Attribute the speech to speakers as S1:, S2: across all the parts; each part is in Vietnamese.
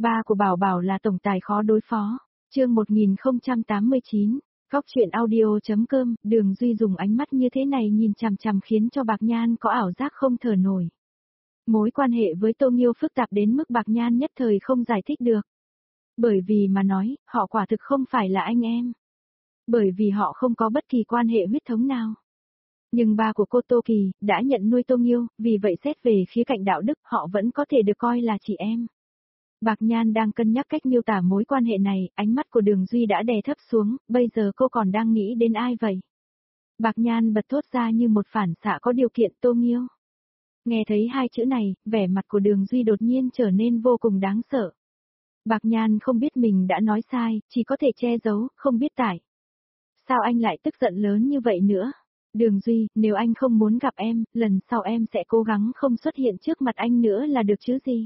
S1: Ba của Bảo Bảo là tổng tài khó đối phó. Chương 1089, Góc truyện audio.com, Đường Duy dùng ánh mắt như thế này nhìn chằm chằm khiến cho Bạc Nhan có ảo giác không thở nổi. Mối quan hệ với Tô Nghiêu phức tạp đến mức Bạc Nhan nhất thời không giải thích được. Bởi vì mà nói, họ quả thực không phải là anh em. Bởi vì họ không có bất kỳ quan hệ huyết thống nào. Nhưng ba của cô Tô Kỳ đã nhận nuôi Tô Nghiêu, vì vậy xét về khía cạnh đạo đức họ vẫn có thể được coi là chị em. Bạc Nhan đang cân nhắc cách miêu tả mối quan hệ này, ánh mắt của Đường Duy đã đè thấp xuống, bây giờ cô còn đang nghĩ đến ai vậy? Bạc Nhan bật thốt ra như một phản xạ có điều kiện Tô Nghiêu. Nghe thấy hai chữ này, vẻ mặt của Đường Duy đột nhiên trở nên vô cùng đáng sợ. Bạc Nhan không biết mình đã nói sai, chỉ có thể che giấu, không biết tại. Sao anh lại tức giận lớn như vậy nữa? Đường Duy, nếu anh không muốn gặp em, lần sau em sẽ cố gắng không xuất hiện trước mặt anh nữa là được chứ gì?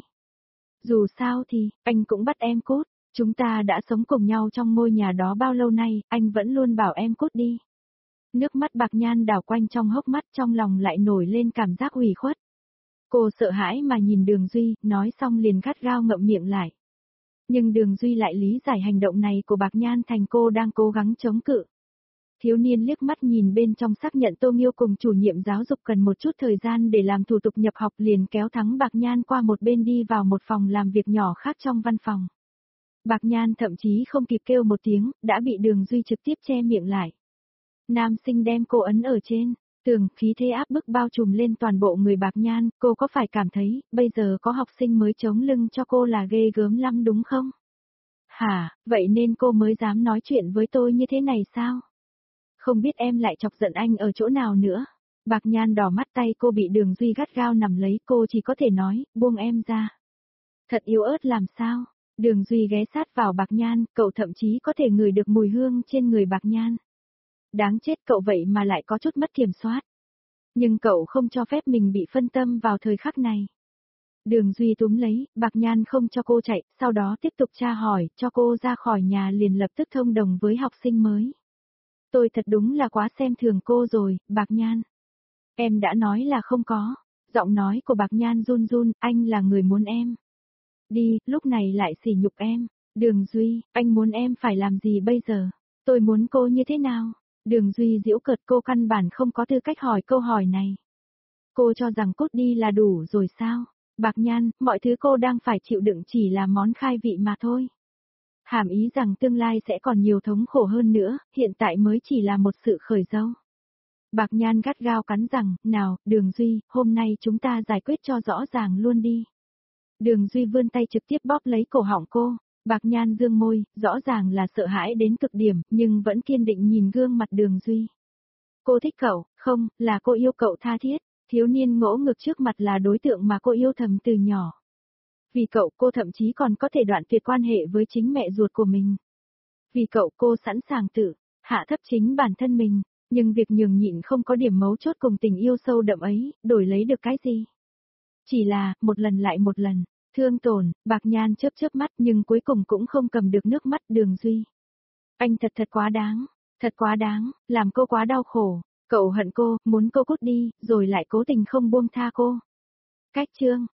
S1: Dù sao thì, anh cũng bắt em cút, chúng ta đã sống cùng nhau trong ngôi nhà đó bao lâu nay, anh vẫn luôn bảo em cút đi. Nước mắt Bạc Nhan đảo quanh trong hốc mắt, trong lòng lại nổi lên cảm giác ủy khuất. Cô sợ hãi mà nhìn Đường Duy, nói xong liền gắt gao ngậm miệng lại. Nhưng Đường Duy lại lý giải hành động này của Bạc Nhan thành cô đang cố gắng chống cự. Thiếu niên liếc mắt nhìn bên trong xác nhận Tô Nghiêu cùng chủ nhiệm giáo dục cần một chút thời gian để làm thủ tục nhập học, liền kéo thắng Bạc Nhan qua một bên đi vào một phòng làm việc nhỏ khác trong văn phòng. Bạc Nhan thậm chí không kịp kêu một tiếng, đã bị Đường Duy trực tiếp che miệng lại. Nam sinh đem cô ấn ở trên tường, khí thế áp bức bao trùm lên toàn bộ người Bạc Nhan, cô có phải cảm thấy, bây giờ có học sinh mới chống lưng cho cô là ghê gớm lắm đúng không? Hả, vậy nên cô mới dám nói chuyện với tôi như thế này sao? Không biết em lại chọc giận anh ở chỗ nào nữa. Bạc Nhan đỏ mắt, tay cô bị Đường Duy gắt gao nắm lấy, cô chỉ có thể nói, buông em ra. Thật yếu ớt làm sao? Đường Duy ghé sát vào Bạc Nhan, cậu thậm chí có thể ngửi được mùi hương trên người Bạc Nhan. Đáng chết, cậu vậy mà lại có chút mất kiểm soát. Nhưng cậu không cho phép mình bị phân tâm vào thời khắc này. Đường Duy túm lấy, Bạc Nhan không cho cô chạy, sau đó tiếp tục tra hỏi, cho cô ra khỏi nhà liền lập tức thông đồng với học sinh mới. Tôi thật đúng là quá xem thường cô rồi, Bạc Nhan. Em đã nói là không có. Giọng nói của Bạc Nhan run run, anh là người muốn em. Đi, lúc này lại sỉ nhục em. Đường Duy, anh muốn em phải làm gì bây giờ? Tôi muốn cô như thế nào? Đường Duy giễu cợt, cô căn bản không có tư cách hỏi câu hỏi này. Cô cho rằng cút đi là đủ rồi sao? Bạc Nhan, mọi thứ cô đang phải chịu đựng chỉ là món khai vị mà thôi. Hàm ý rằng tương lai sẽ còn nhiều thống khổ hơn nữa, hiện tại mới chỉ là một sự khởi dấu. Bạc Nhan gắt gao cắn rằng, nào, Đường Duy, hôm nay chúng ta giải quyết cho rõ ràng luôn đi. Đường Duy vươn tay trực tiếp bóp lấy cổ họng cô, Bạc Nhan dương môi, rõ ràng là sợ hãi đến cực điểm, nhưng vẫn kiên định nhìn gương mặt Đường Duy. Cô thích cậu, không, là cô yêu cậu tha thiết, thiếu niên ngỗ ngực trước mặt là đối tượng mà cô yêu thầm từ nhỏ. Vì cậu cô thậm chí còn có thể đoạn tuyệt quan hệ với chính mẹ ruột của mình. Vì cậu cô sẵn sàng tự hạ thấp chính bản thân mình, nhưng việc nhường nhịn không có điểm mấu chốt cùng tình yêu sâu đậm ấy, đổi lấy được cái gì? Chỉ là, một lần lại một lần, thương tổn, Bạc Nhan chớp chớp mắt nhưng cuối cùng cũng không cầm được nước mắt. Đường Duy. Anh thật quá đáng, làm cô quá đau khổ, cậu hận cô, muốn cô cút đi, rồi lại cố tình không buông tha cô. Cách chương